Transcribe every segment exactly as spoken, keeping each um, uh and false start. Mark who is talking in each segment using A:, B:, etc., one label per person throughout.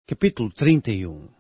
A: Capítulo trinta e um.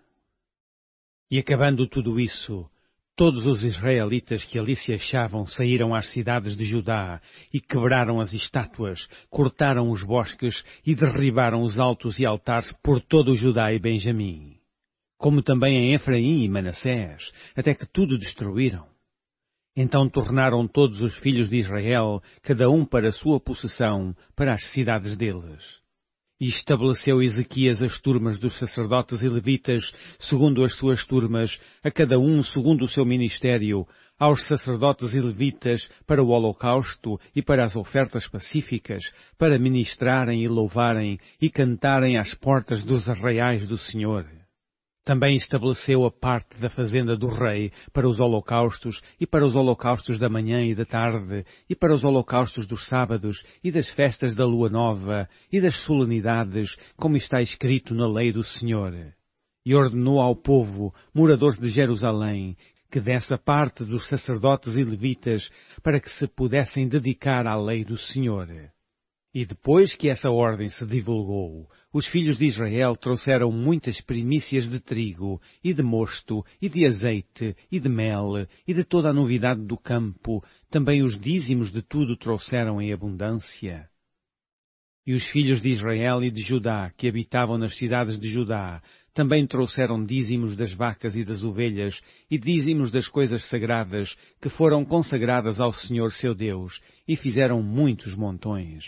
A: E acabando tudo isso, todos os israelitas que ali se achavam saíram às cidades de Judá e quebraram as estátuas, cortaram os bosques e derribaram os altos e altares por todo o Judá e Benjamim, como também em Efraim e Manassés, até que tudo destruíram. Então tornaram todos os filhos de Israel, cada um para a sua possessão, para as cidades deles. E estabeleceu Ezequias as turmas dos sacerdotes e levitas, segundo as suas turmas, a cada um segundo o seu ministério, aos sacerdotes e levitas para o holocausto e para as ofertas pacíficas, para ministrarem e louvarem e cantarem às portas dos arraiais do Senhor. Também estabeleceu a parte da fazenda do rei para os holocaustos e para os holocaustos da manhã e da tarde e para os holocaustos dos sábados e das festas da lua nova e das solenidades, como está escrito na lei do Senhor. E ordenou ao povo, moradores de Jerusalém, que desse a parte dos sacerdotes e levitas para que se pudessem dedicar à lei do Senhor. E depois que essa ordem se divulgou, os filhos de Israel trouxeram muitas primícias de trigo, e de mosto, e de azeite, e de mel, e de toda a novidade do campo, também os dízimos de tudo trouxeram em abundância. E os filhos de Israel e de Judá, que habitavam nas cidades de Judá, também trouxeram dízimos das vacas e das ovelhas, e dízimos das coisas sagradas, que foram consagradas ao Senhor seu Deus, e fizeram muitos montões.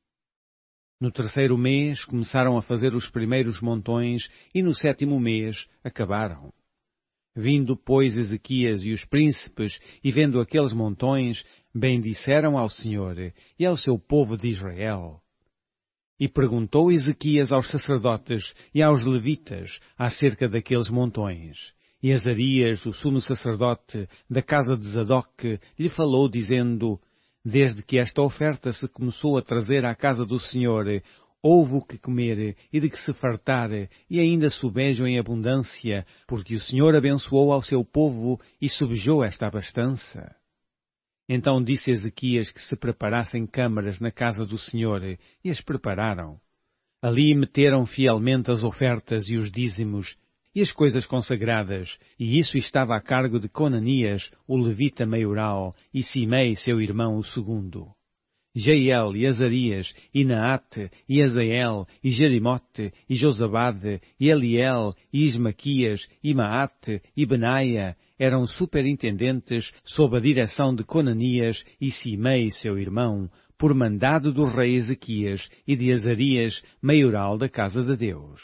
A: No terceiro mês começaram a fazer os primeiros montões, e no sétimo mês acabaram. Vindo, pois, Ezequias e os príncipes, e vendo aqueles montões, bendisseram ao Senhor e ao seu povo de Israel. E perguntou Ezequias aos sacerdotes e aos levitas acerca daqueles montões. E Azarias, o sumo sacerdote, da casa de Zadoc, lhe falou, dizendo: Desde que esta oferta se começou a trazer à casa do Senhor, houve o que comer e de que se fartar, e ainda sobejo em abundância, porque o Senhor abençoou ao seu povo e subejou esta abastança. Então disse Ezequias que se preparassem câmaras na casa do Senhor, e as prepararam. Ali meteram fielmente as ofertas e os dízimos, e as coisas consagradas, e isso estava a cargo de Conanias, o levita maioral, e Simei, seu irmão, o segundo. Jeiel, e Azarias, e Naate, e Azael, e Jerimote, e Josabade, e Eliel, e Ismaquias, e Maate, e Benaia, eram superintendentes sob a direção de Conanias e Simei, seu irmão, por mandado do rei Ezequias e de Azarias, maioral da casa de Deus.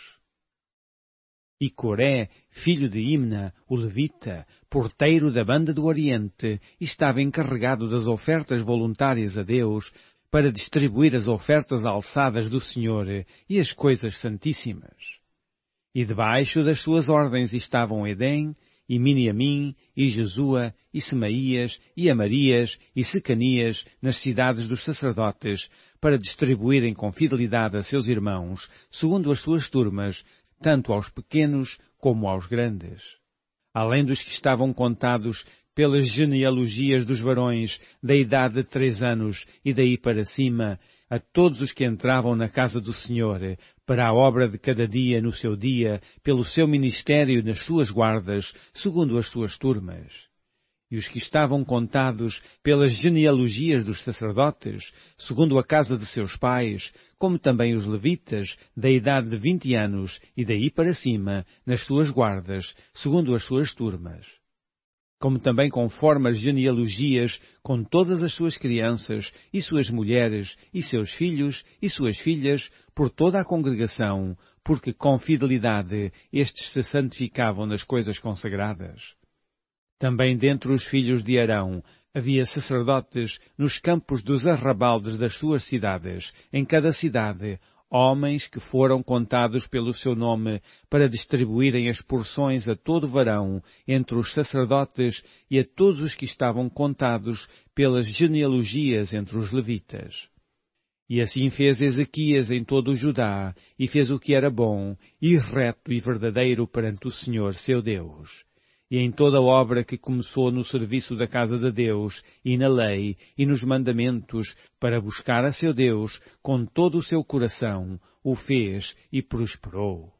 A: E Coré, filho de Imna, o levita, porteiro da banda do Oriente, estava encarregado das ofertas voluntárias a Deus, para distribuir as ofertas alçadas do Senhor e as coisas santíssimas. E debaixo das suas ordens estavam Edém, e Miniamim, e Jesua, e Semaías, e Amarias, e Secanias, nas cidades dos sacerdotes, para distribuírem com fidelidade a seus irmãos, segundo as suas turmas, tanto aos pequenos como aos grandes. Além dos que estavam contados pelas genealogias dos varões da idade de três anos e daí para cima, a todos os que entravam na casa do Senhor, para a obra de cada dia no seu dia, pelo seu ministério nas suas guardas, segundo as suas turmas. E os que estavam contados pelas genealogias dos sacerdotes, segundo a casa de seus pais, como também os levitas, da idade de vinte anos e daí para cima, nas suas guardas, segundo as suas turmas. Como também conforme as genealogias, com todas as suas crianças, e suas mulheres, e seus filhos, e suas filhas, por toda a congregação, porque com fidelidade estes se santificavam nas coisas consagradas. Também dentre os filhos de Arão havia sacerdotes nos campos dos arrabaldes das suas cidades, em cada cidade, homens que foram contados pelo seu nome para distribuírem as porções a todo varão entre os sacerdotes e a todos os que estavam contados pelas genealogias entre os levitas. E assim fez Ezequias em todo o Judá, e fez o que era bom, e reto e verdadeiro perante o Senhor seu Deus. E em toda a obra que começou no serviço da casa de Deus, e na lei, e nos mandamentos, para buscar a seu Deus, com todo o seu coração, o fez e prosperou.